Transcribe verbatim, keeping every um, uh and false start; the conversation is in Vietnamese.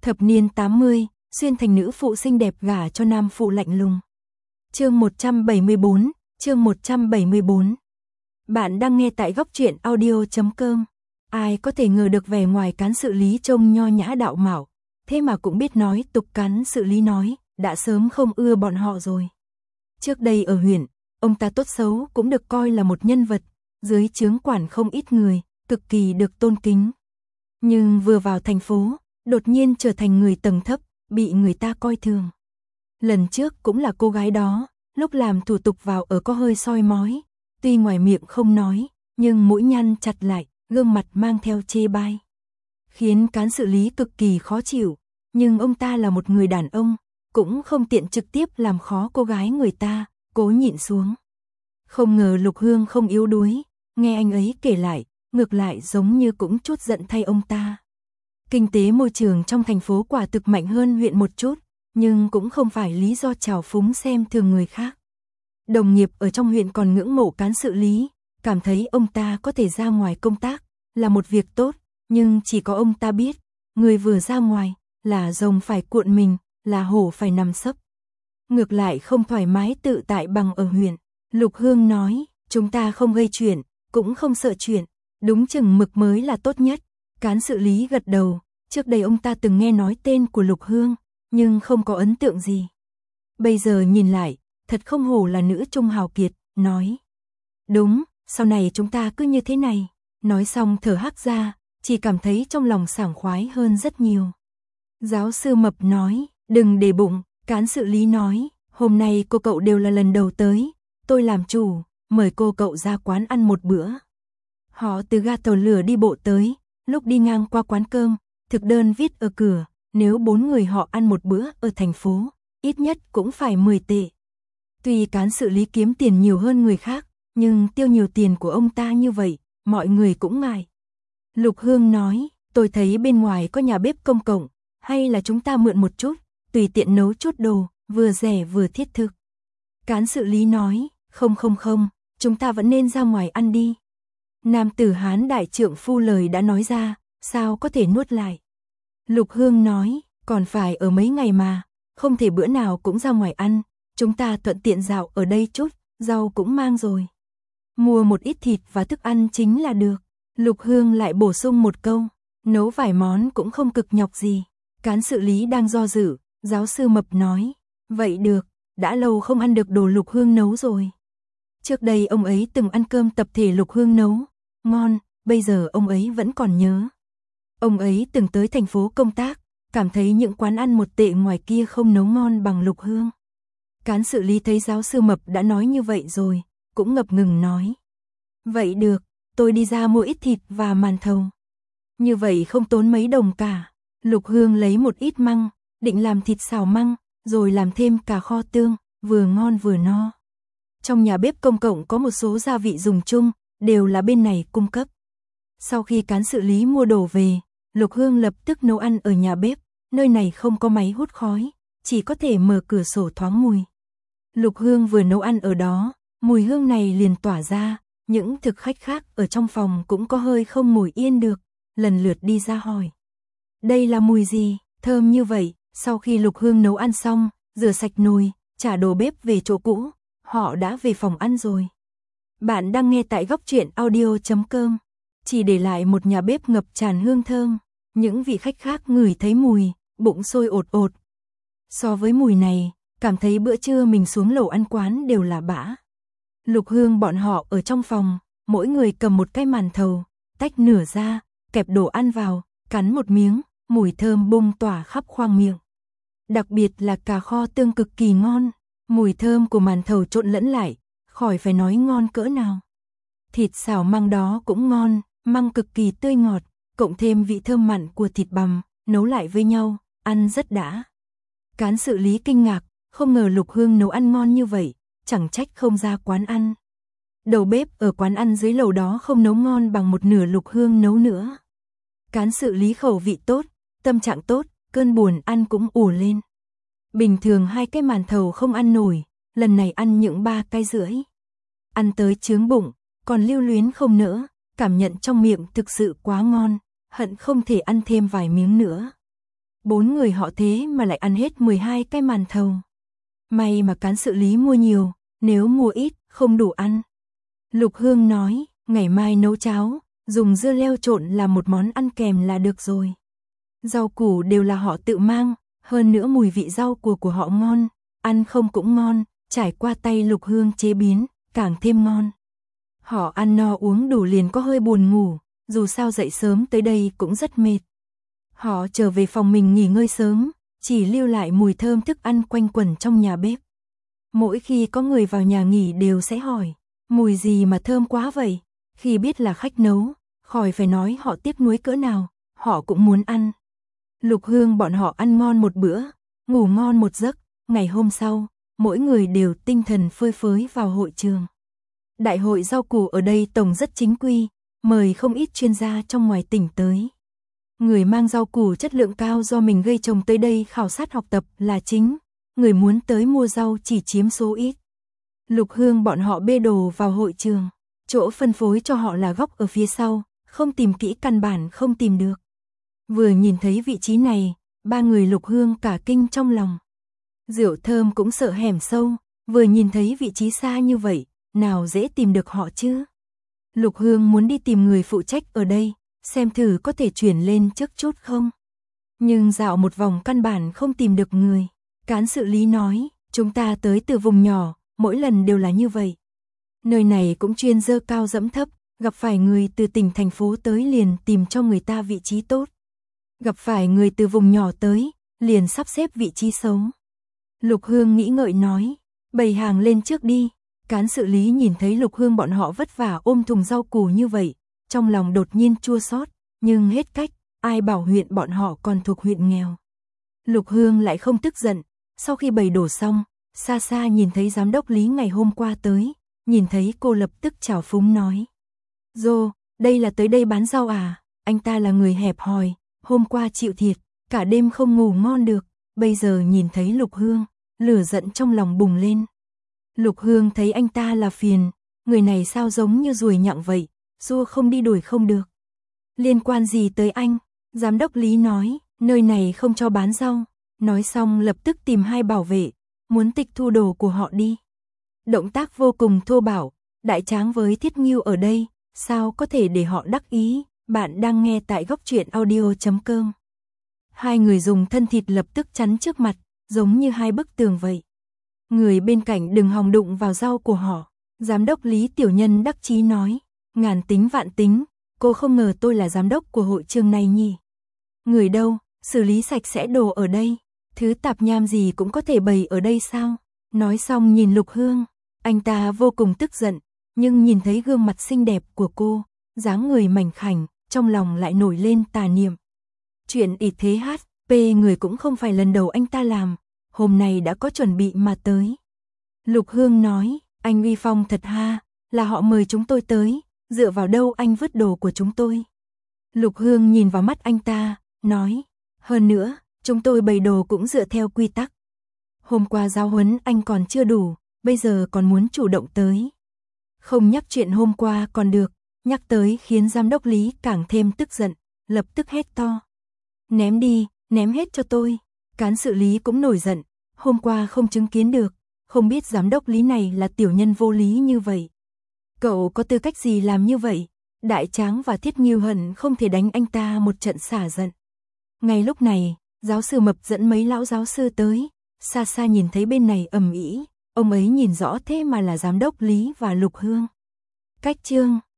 Thập niên tám mươi, xuyên thành nữ phụ xinh đẹp gả cho nam phụ lạnh lùng. Chương một trăm bảy mươi bốn, chương một trăm bảy mươi bốn. Bạn đang nghe tại góc truyện audio chấm com. Ai có thể ngờ được vẻ ngoài cán sự Lý trông nho nhã đạo mạo, thế mà cũng biết nói tục. Cán sự Lý nói, đã sớm không ưa bọn họ rồi. Trước đây ở huyện, ông ta tốt xấu cũng được coi là một nhân vật, dưới trướng quản không ít người, cực kỳ được tôn kính. Nhưng vừa vào thành phố, đột nhiên trở thành người tầng thấp, bị người ta coi thường. Lần trước cũng là cô gái đó, lúc làm thủ tục vào ở có hơi soi mói, tuy ngoài miệng không nói, nhưng mũi nhăn chặt lại, gương mặt mang theo chê bai. Khiến cán sự Lý cực kỳ khó chịu, nhưng ông ta là một người đàn ông, cũng không tiện trực tiếp làm khó cô gái người ta, cố nhịn xuống. Không ngờ Lục Hương không yếu đuối, nghe anh ấy kể lại, ngược lại giống như cũng chút giận thay ông ta. Kinh tế môi trường trong thành phố quả thực mạnh hơn huyện một chút, nhưng cũng không phải lý do trào phúng xem thường người khác. Đồng nghiệp ở trong huyện còn ngưỡng mộ cán sự Lý, cảm thấy ông ta có thể ra ngoài công tác, là một việc tốt, nhưng chỉ có ông ta biết, người vừa ra ngoài, là rồng phải cuộn mình, là hổ phải nằm sấp. Ngược lại không thoải mái tự tại bằng ở huyện. Lục Hương nói, chúng ta không gây chuyện, cũng không sợ chuyện, đúng chừng mực mới là tốt nhất. Cán sự Lý gật đầu, trước đây ông ta từng nghe nói tên của Lục Hương, nhưng không có ấn tượng gì. Bây giờ nhìn lại, thật không hổ là nữ trung hào kiệt, nói. Đúng, sau này chúng ta cứ như thế này. Nói xong thở hắt ra, chỉ cảm thấy trong lòng sảng khoái hơn rất nhiều. Giáo sư Mập nói, đừng để bụng. Cán sự Lý nói, hôm nay cô cậu đều là lần đầu tới, tôi làm chủ, mời cô cậu ra quán ăn một bữa. Họ từ ga tàu lửa đi bộ tới, lúc đi ngang qua quán cơm, thực đơn viết ở cửa, nếu bốn người họ ăn một bữa ở thành phố, ít nhất cũng phải mười tệ. Tuy cán sự Lý kiếm tiền nhiều hơn người khác, nhưng tiêu nhiều tiền của ông ta như vậy, mọi người cũng ngại. Lục Hương nói, tôi thấy bên ngoài có nhà bếp công cộng, hay là chúng ta mượn một chút, tùy tiện nấu chút đồ, vừa rẻ vừa thiết thực. Cán sự Lý nói, không không không, chúng ta vẫn nên ra ngoài ăn đi. Nam tử Hán đại trượng phu lời đã nói ra, sao có thể nuốt lại. Lục Hương nói, còn phải ở mấy ngày mà, không thể bữa nào cũng ra ngoài ăn, chúng ta thuận tiện dạo ở đây chút, rau cũng mang rồi. Mua một ít thịt và thức ăn chính là được. Lục Hương lại bổ sung một câu, nấu vài món cũng không cực nhọc gì. Cán sự Lý đang do dự, giáo sư Mập nói, vậy được, đã lâu không ăn được đồ Lục Hương nấu rồi. Trước đây ông ấy từng ăn cơm tập thể Lục Hương nấu, ngon, bây giờ ông ấy vẫn còn nhớ. Ông ấy từng tới thành phố công tác, cảm thấy những quán ăn một tệ ngoài kia không nấu ngon bằng Lục Hương. Cán sự Lý thấy giáo sư Mập đã nói như vậy rồi, cũng ngập ngừng nói. Vậy được, tôi đi ra mua ít thịt và màn thầu. Như vậy không tốn mấy đồng cả. Lục Hương lấy một ít măng, định làm thịt xào măng, rồi làm thêm cả kho tương, vừa ngon vừa no. Trong nhà bếp công cộng có một số gia vị dùng chung, đều là bên này cung cấp. Sau khi cán sự Lý mua đồ về, Lục Hương lập tức nấu ăn ở nhà bếp, nơi này không có máy hút khói, chỉ có thể mở cửa sổ thoáng mùi. Lục Hương vừa nấu ăn ở đó, mùi hương này liền tỏa ra, những thực khách khác ở trong phòng cũng có hơi không ngồi yên được, lần lượt đi ra hỏi. Đây là mùi gì, thơm như vậy. Sau khi Lục Hương nấu ăn xong, rửa sạch nồi, trả đồ bếp về chỗ cũ, họ đã về phòng ăn rồi. Bạn đang nghe tại góc truyện audio chấm com. Chỉ để lại một nhà bếp ngập tràn hương thơm, những vị khách khác ngửi thấy mùi, bụng sôi ột ột. So với mùi này, cảm thấy bữa trưa mình xuống lầu ăn quán đều là bã. Lục Hương bọn họ ở trong phòng, mỗi người cầm một cái màn thầu, tách nửa ra, kẹp đồ ăn vào, cắn một miếng, mùi thơm bung tỏa khắp khoang miệng. Đặc biệt là cà kho tương cực kỳ ngon, mùi thơm của màn thầu trộn lẫn lại, khỏi phải nói ngon cỡ nào. Thịt xào măng đó cũng ngon, măng cực kỳ tươi ngọt, cộng thêm vị thơm mặn của thịt bằm, nấu lại với nhau, ăn rất đã. Cán sự Lý kinh ngạc, không ngờ Lục Hương nấu ăn ngon như vậy, chẳng trách không ra quán ăn. Đầu bếp ở quán ăn dưới lầu đó không nấu ngon bằng một nửa Lục Hương nấu nữa. Cán sự Lý khẩu vị tốt, tâm trạng tốt, cơn buồn ăn cũng ùa lên. Bình thường hai cái màn thầu không ăn nổi, lần này ăn những ba cái rưỡi. Ăn tới chướng bụng, còn lưu luyến không nỡ, cảm nhận trong miệng thực sự quá ngon, hận không thể ăn thêm vài miếng nữa. Bốn người họ thế mà lại ăn hết mười hai cái màn thầu. May mà cán sự Lý mua nhiều, nếu mua ít, không đủ ăn. Lục Hương nói, ngày mai nấu cháo, dùng dưa leo trộn làm một món ăn kèm là được rồi. Rau củ đều là họ tự mang, hơn nữa mùi vị rau củ của họ ngon, ăn không cũng ngon, trải qua tay Lục Hương chế biến, càng thêm ngon. Họ ăn no uống đủ liền có hơi buồn ngủ, dù sao dậy sớm tới đây cũng rất mệt. Họ trở về phòng mình nghỉ ngơi sớm, chỉ lưu lại mùi thơm thức ăn quanh quẩn trong nhà bếp. Mỗi khi có người vào nhà nghỉ đều sẽ hỏi, mùi gì mà thơm quá vậy? Khi biết là khách nấu, khỏi phải nói họ tiếc nuối cỡ nào, họ cũng muốn ăn. Lục Hương bọn họ ăn ngon một bữa, ngủ ngon một giấc, ngày hôm sau, mỗi người đều tinh thần phơi phới vào hội trường. Đại hội rau củ ở đây tổng rất chính quy, mời không ít chuyên gia trong ngoài tỉnh tới. Người mang rau củ chất lượng cao do mình gây trồng tới đây khảo sát học tập là chính, người muốn tới mua rau chỉ chiếm số ít. Lục Hương bọn họ bê đồ vào hội trường, chỗ phân phối cho họ là góc ở phía sau, không tìm kỹ căn bản không tìm được. Vừa nhìn thấy vị trí này, ba người Lục Hương cả kinh trong lòng. Rượu thơm cũng sợ hẻm sâu, vừa nhìn thấy vị trí xa như vậy, nào dễ tìm được họ chứ. Lục Hương muốn đi tìm người phụ trách ở đây, xem thử có thể chuyển lên trước chút không. Nhưng dạo một vòng căn bản không tìm được người. Cán sự Lý nói, chúng ta tới từ vùng nhỏ, mỗi lần đều là như vậy. Nơi này cũng chuyên dơ cao dẫm thấp, gặp phải người từ tỉnh thành phố tới liền tìm cho người ta vị trí tốt. Gặp phải người từ vùng nhỏ tới, liền sắp xếp vị trí xấu. Lục Hương nghĩ ngợi nói, bày hàng lên trước đi. Cán sự Lý nhìn thấy Lục Hương bọn họ vất vả ôm thùng rau củ như vậy, trong lòng đột nhiên chua xót, nhưng hết cách, ai bảo huyện bọn họ còn thuộc huyện nghèo. Lục Hương lại không tức giận, sau khi bày đổ xong, xa xa nhìn thấy giám đốc Lý ngày hôm qua tới, nhìn thấy cô lập tức chào phúng nói. Dô, đây là tới đây bán rau à, anh ta là người hẹp hòi, hôm qua chịu thiệt, cả đêm không ngủ ngon được, bây giờ nhìn thấy Lục Hương, lửa giận trong lòng bùng lên. Lục Hương thấy anh ta là phiền, người này sao giống như ruồi nhặng vậy, xua không đi đuổi không được. Liên quan gì tới anh? Giám đốc Lý nói, nơi này không cho bán rau. Nói xong lập tức tìm hai bảo vệ, muốn tịch thu đồ của họ đi. Động tác vô cùng thô bạo, đại tráng với Thiết Ngưu ở đây, sao có thể để họ đắc ý. Bạn đang nghe tại góc truyện audio chấm com. Hai người dùng thân thịt lập tức chắn trước mặt, giống như hai bức tường vậy. Người bên cạnh đừng hòng đụng vào rau của họ. Giám đốc Lý tiểu nhân đắc chí nói, ngàn tính vạn tính, cô không ngờ tôi là giám đốc của hội trường này nhỉ. Người đâu, xử lý sạch sẽ đồ ở đây, thứ tạp nham gì cũng có thể bày ở đây sao? Nói xong nhìn Lục Hương, anh ta vô cùng tức giận, nhưng nhìn thấy gương mặt xinh đẹp của cô, dáng người mảnh khảnh, trong lòng lại nổi lên tà niệm. Chuyện ít thế hát, pê người cũng không phải lần đầu anh ta làm, hôm nay đã có chuẩn bị mà tới. Lục Hương nói, anh uy phong thật ha, là họ mời chúng tôi tới, dựa vào đâu anh vứt đồ của chúng tôi. Lục Hương nhìn vào mắt anh ta, nói, hơn nữa, chúng tôi bày đồ cũng dựa theo quy tắc. Hôm qua giáo huấn anh còn chưa đủ, bây giờ còn muốn chủ động tới. Không nhắc chuyện hôm qua còn được, nhắc tới khiến giám đốc Lý càng thêm tức giận, lập tức hét to. Ném đi, ném hết cho tôi. Cán sự Lý cũng nổi giận, hôm qua không chứng kiến được, không biết giám đốc Lý này là tiểu nhân vô lý như vậy. Cậu có tư cách gì làm như vậy? Đại Tráng và Thiết Ngưu hận không thể đánh anh ta một trận xả giận. Ngay lúc này, giáo sư Mập dẫn mấy lão giáo sư tới, xa xa nhìn thấy bên này ầm ĩ, ông ấy nhìn rõ thế mà là giám đốc Lý và Lục Hương. Cách chương